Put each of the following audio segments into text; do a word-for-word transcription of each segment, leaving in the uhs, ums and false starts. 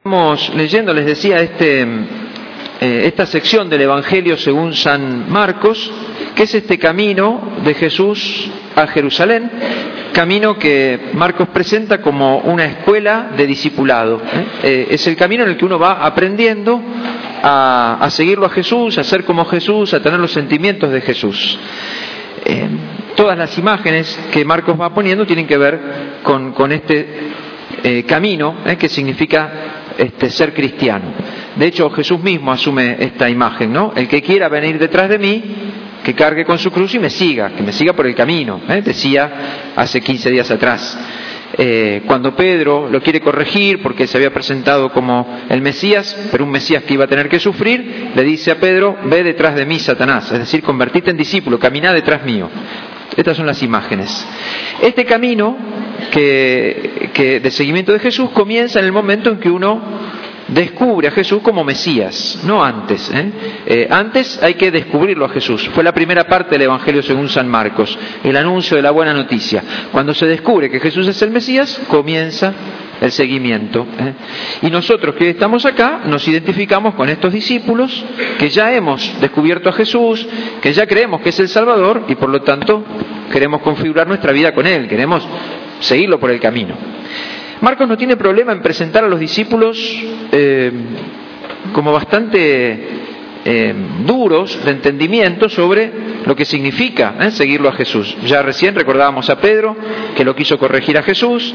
Estamos leyendo, les decía, este, eh, esta sección del Evangelio según San Marcos, que es este camino de Jesús a Jerusalén, camino que Marcos presenta como una escuela de discipulado. ¿eh? Eh, es el camino en el que uno va aprendiendo a, a seguirlo a Jesús, a ser como Jesús, a tener los sentimientos de Jesús. Eh, todas las imágenes que Marcos va poniendo tienen que ver con, con este eh, camino, eh, que significa Este, ser cristiano. De hecho, Jesús mismo asume esta imagen, ¿no? El que quiera venir detrás de mí, que cargue con su cruz y me siga, que me siga por el camino, ¿eh? Decía hace quince días atrás. Eh, cuando Pedro lo quiere corregir porque se había presentado como el Mesías, pero un Mesías que iba a tener que sufrir, le dice a Pedro: ve detrás de mí, Satanás, es decir, convertite en discípulo, caminá detrás mío. Estas son las imágenes. Este camino que, que de seguimiento de Jesús comienza en el momento en que uno descubre a Jesús como Mesías, no antes. ¿eh? Eh, antes hay que descubrirlo a Jesús. Fue la primera parte del Evangelio según San Marcos, el anuncio de la buena noticia. Cuando se descubre que Jesús es el Mesías, comienza el seguimiento. ¿eh? Y nosotros que estamos acá nos identificamos con estos discípulos que ya hemos descubierto a Jesús, que ya creemos que es el Salvador y por lo tanto queremos configurar nuestra vida con Él, queremos seguirlo por el camino. Marcos no tiene problema en presentar a los discípulos eh, como bastante eh, duros de entendimiento sobre lo que significa ¿eh? seguirlo a Jesús. Ya recién recordábamos a Pedro que lo quiso corregir a Jesús.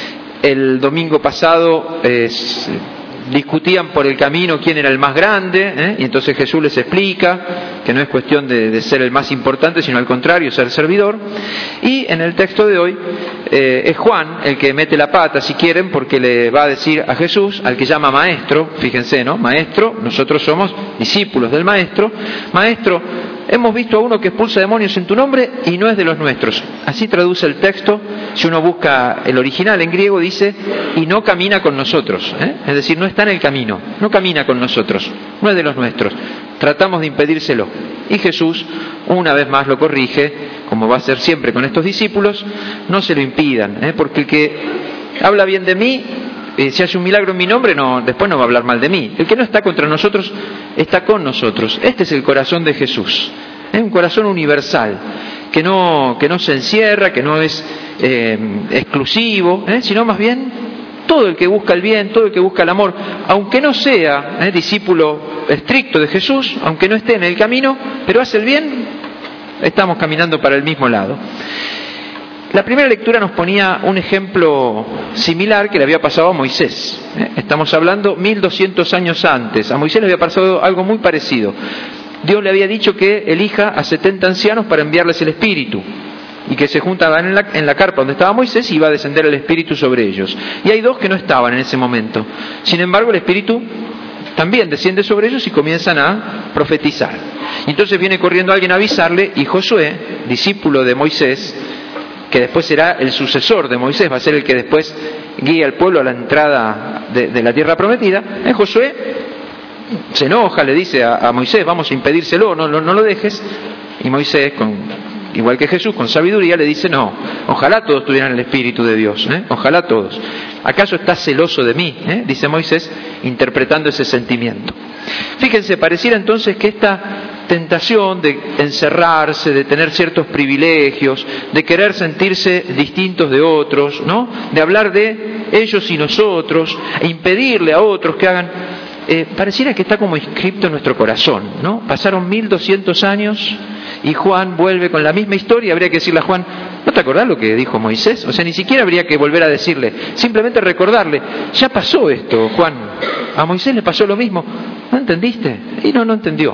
El domingo pasado eh, discutían por el camino quién era el más grande, ¿eh? y entonces Jesús les explica que no es cuestión de, de ser el más importante, sino al contrario, ser servidor. Y en el texto de hoy eh, es Juan el que mete la pata, si quieren, porque le va a decir a Jesús, al que llama maestro, fíjense, ¿no? Maestro, nosotros somos discípulos del maestro. Maestro, hemos visto a uno que expulsa demonios en tu nombre y no es de los nuestros. Así traduce el texto. Si uno busca el original en griego, dice, y no camina con nosotros. ¿eh? Es decir, no está en el camino, no camina con nosotros, no es de los nuestros. Tratamos de impedírselo. Y Jesús, una vez más, lo corrige, como va a hacer siempre con estos discípulos: no se lo impidan, ¿eh? porque el que habla bien de mí, Eh, si hace un milagro en mi nombre, no, después no va a hablar mal de mí. El que no está contra nosotros, está con nosotros. Este es el corazón de Jesús. Es un corazón universal, que no, que no se encierra, que no es eh, exclusivo, ¿eh? sino más bien todo el que busca el bien, todo el que busca el amor, aunque no sea ¿eh? discípulo estricto de Jesús, aunque no esté en el camino, pero hace el bien, estamos caminando para el mismo lado. La primera lectura nos ponía un ejemplo similar que le había pasado a Moisés. Estamos hablando mil doscientos años antes. A Moisés le había pasado algo muy parecido. Dios le había dicho que elija a setenta ancianos para enviarles el Espíritu, y que se juntaban en la, en la carpa donde estaba Moisés y iba a descender el Espíritu sobre ellos. Y hay dos que no estaban en ese momento. Sin embargo, el Espíritu también desciende sobre ellos y comienzan a profetizar. Y entonces viene corriendo alguien a avisarle, y Josué, discípulo de Moisés, que después será el sucesor de Moisés, va a ser el que después guía al pueblo a la entrada de, de la tierra prometida. ¿Eh? Josué se enoja, le dice a, a Moisés: vamos a impedírselo, no, no, no lo dejes. Y Moisés, con, igual que Jesús, con sabiduría le dice: no, ojalá todos tuvieran el Espíritu de Dios, ¿eh? ojalá todos. ¿Acaso estás celoso de mí? ¿eh? Dice Moisés, interpretando ese sentimiento. Fíjense, pareciera entonces que esta tentación de encerrarse, de tener ciertos privilegios, de querer sentirse distintos de otros, ¿no? de hablar de ellos y nosotros, e impedirle a otros que hagan, eh, pareciera que está como inscripto en nuestro corazón, ¿no? Pasaron mil doscientos años y Juan vuelve con la misma historia. Habría que decirle a Juan: ¿no te acordás lo que dijo Moisés? O sea, ni siquiera habría que volver a decirle, simplemente recordarle: ya pasó esto, Juan, a Moisés le pasó lo mismo, ¿no entendiste? Y no, no entendió.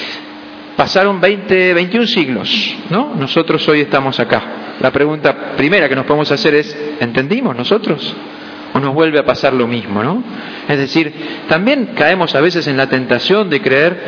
Pasaron veinte, veintiún siglos, ¿no? Nosotros hoy estamos acá. La pregunta primera que nos podemos hacer es: ¿entendimos nosotros? ¿O nos vuelve a pasar lo mismo, no? Es decir, también caemos a veces en la tentación de creer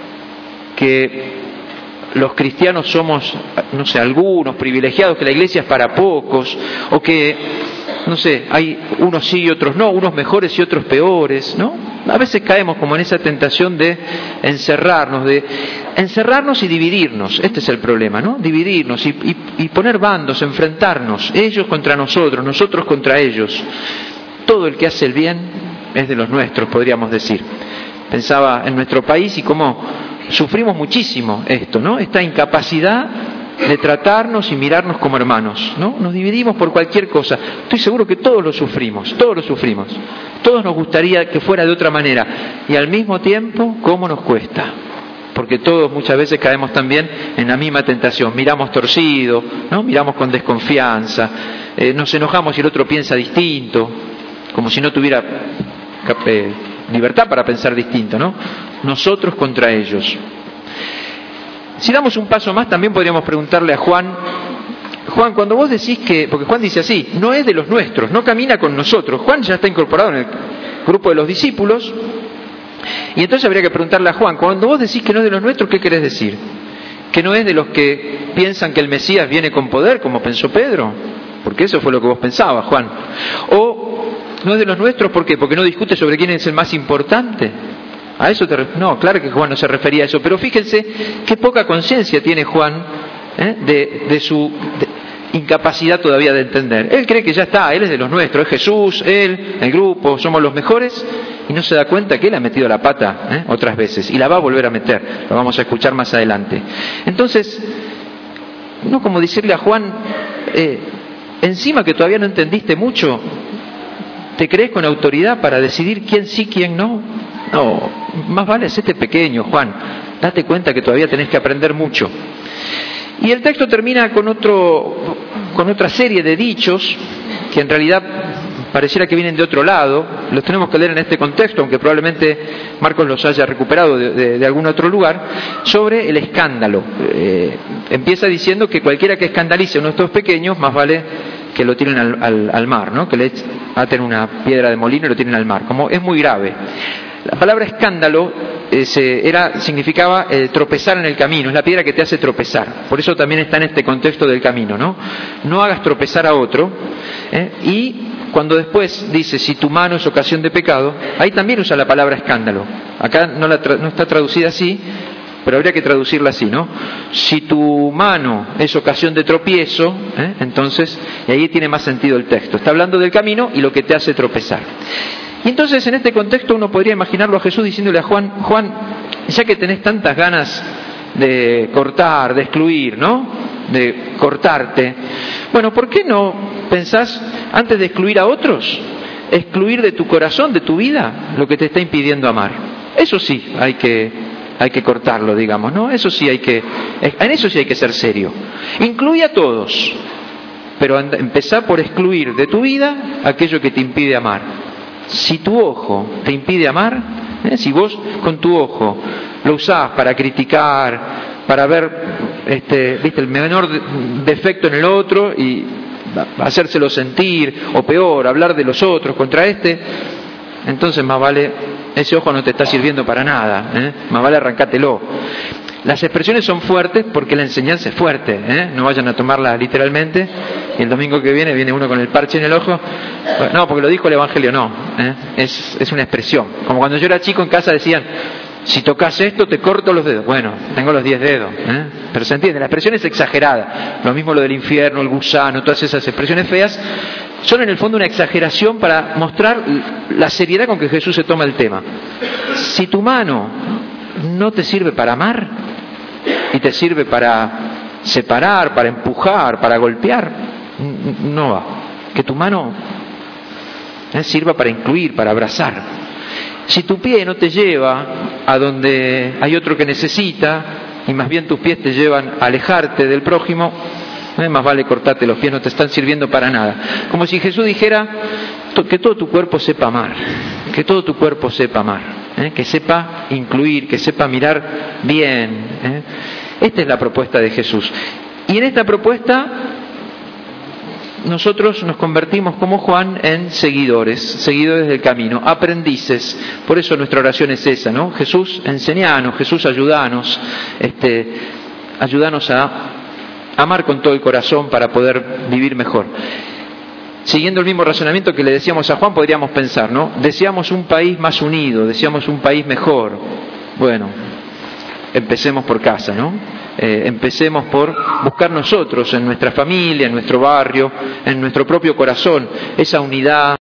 que los cristianos somos, no sé, algunos privilegiados, que la iglesia es para pocos, o que, no sé, hay unos sí y otros no, unos mejores y otros peores, ¿no? A veces caemos como en esa tentación de encerrarnos, de encerrarnos y dividirnos. Este es el problema, ¿no? Dividirnos y, y, y poner bandos, enfrentarnos, ellos contra nosotros, nosotros contra ellos. Todo el que hace el bien es de los nuestros, podríamos decir. Pensaba en nuestro país y cómo sufrimos muchísimo esto, ¿no? Esta incapacidad de tratarnos y mirarnos como hermanos, ¿no? Nos dividimos por cualquier cosa. Estoy seguro que todos lo sufrimos, todos lo sufrimos. Todos nos gustaría que fuera de otra manera. Y al mismo tiempo, ¿cómo nos cuesta? Porque todos muchas veces caemos también en la misma tentación. Miramos torcido, ¿no? Miramos con desconfianza, eh, nos enojamos y el otro piensa distinto, como si no tuviera eh, libertad para pensar distinto, ¿no? Nosotros contra ellos. Si damos un paso más, también podríamos preguntarle a Juan, Juan, cuando vos decís que, porque Juan dice así, no es de los nuestros, no camina con nosotros. Juan ya está incorporado en el grupo de los discípulos, y entonces habría que preguntarle a Juan, cuando vos decís que no es de los nuestros, ¿qué querés decir? ¿Que no es de los que piensan que el Mesías viene con poder, como pensó Pedro? Porque eso fue lo que vos pensabas, Juan. ¿O no es de los nuestros, por qué? Porque no discute sobre quién es el más importante. ¿A eso te ref... No, claro que Juan no se refería a eso, pero fíjense qué poca conciencia tiene Juan ¿eh? de, de su de incapacidad todavía de entender. Él cree que ya está, él es de los nuestros, es Jesús, él, el grupo, somos los mejores, y no se da cuenta que él ha metido la pata ¿eh? otras veces, y la va a volver a meter, lo vamos a escuchar más adelante. Entonces, no como decirle a Juan, eh, encima que todavía no entendiste mucho, ¿te crees con autoridad para decidir quién sí, quién no? No, más vale hacerte pequeño, Juan. Date cuenta que todavía tenés que aprender mucho. Y el texto termina con otro, con otra serie de dichos que en realidad pareciera que vienen de otro lado. Los tenemos que leer en este contexto, aunque probablemente Marcos los haya recuperado de, de, de algún otro lugar, sobre el escándalo. Eh, empieza diciendo que cualquiera que escandalice a uno de estos pequeños, más vale que lo tiren al, al, al mar, ¿no? Que le aten una piedra de molino y lo tiren al mar. Como es muy grave. La palabra escándalo eh, se, era, significaba eh, tropezar en el camino, es la piedra que te hace tropezar. Por eso también está en este contexto del camino, ¿no? No hagas tropezar a otro. ¿eh? Y cuando después dice, si tu mano es ocasión de pecado, ahí también usa la palabra escándalo. Acá no, la tra- no está traducida así, pero habría que traducirla así, ¿no? Si tu mano es ocasión de tropiezo, ¿eh? entonces, y ahí tiene más sentido el texto. Está hablando del camino y lo que te hace tropezar. Y entonces en este contexto uno podría imaginarlo a Jesús diciéndole a Juan, Juan, ya que tenés tantas ganas de cortar, de excluir, ¿no? De cortarte, bueno, ¿por qué no pensás, antes de excluir a otros, excluir de tu corazón, de tu vida, lo que te está impidiendo amar? Eso sí hay que, hay que cortarlo, digamos, ¿no? Eso sí hay que, en eso sí hay que ser serio. Incluye a todos, pero empezá por excluir de tu vida aquello que te impide amar. Si tu ojo te impide amar, ¿eh? si vos con tu ojo lo usás para criticar, para ver este, ¿viste? el menor defecto en el otro y hacérselo sentir, o peor, hablar de los otros contra este, entonces más vale, ese ojo no te está sirviendo para nada, ¿eh? más vale arrancátelo. Las expresiones son fuertes porque la enseñanza es fuerte, ¿eh? no vayan a tomarla literalmente, y el domingo que viene viene uno con el parche en el ojo, no, porque lo dijo el Evangelio, no, ¿eh? es, es una expresión, como cuando yo era chico en casa decían, si tocas esto te corto los dedos, bueno, tengo los diez dedos, ¿eh? pero se entiende, la expresión es exagerada, lo mismo lo del infierno, el gusano, todas esas expresiones feas, son en el fondo una exageración para mostrar la seriedad con que Jesús se toma el tema. Si tu mano no te sirve para amar y te sirve para separar, para empujar, para golpear, no va. Que tu mano eh, sirva para incluir, para abrazar. Si tu pie no te lleva a donde hay otro que necesita y más bien tus pies te llevan a alejarte del prójimo, eh, más vale cortarte los pies, no te están sirviendo para nada. Como si Jesús dijera que todo tu cuerpo sepa amar, que todo tu cuerpo sepa amar, ¿eh? que sepa incluir, que sepa mirar bien. ¿eh? Esta es la propuesta de Jesús. Y en esta propuesta nosotros nos convertimos como Juan en seguidores, seguidores del camino, aprendices. Por eso nuestra oración es esa, ¿no? Jesús, enseñanos, Jesús, ayúdanos, este, ayúdanos a amar con todo el corazón para poder vivir mejor. Siguiendo el mismo razonamiento que le decíamos a Juan, podríamos pensar, ¿no? Deseamos un país más unido, deseamos un país mejor. Bueno, empecemos por casa, ¿no? Eh, empecemos por buscar nosotros, en nuestra familia, en nuestro barrio, en nuestro propio corazón, esa unidad.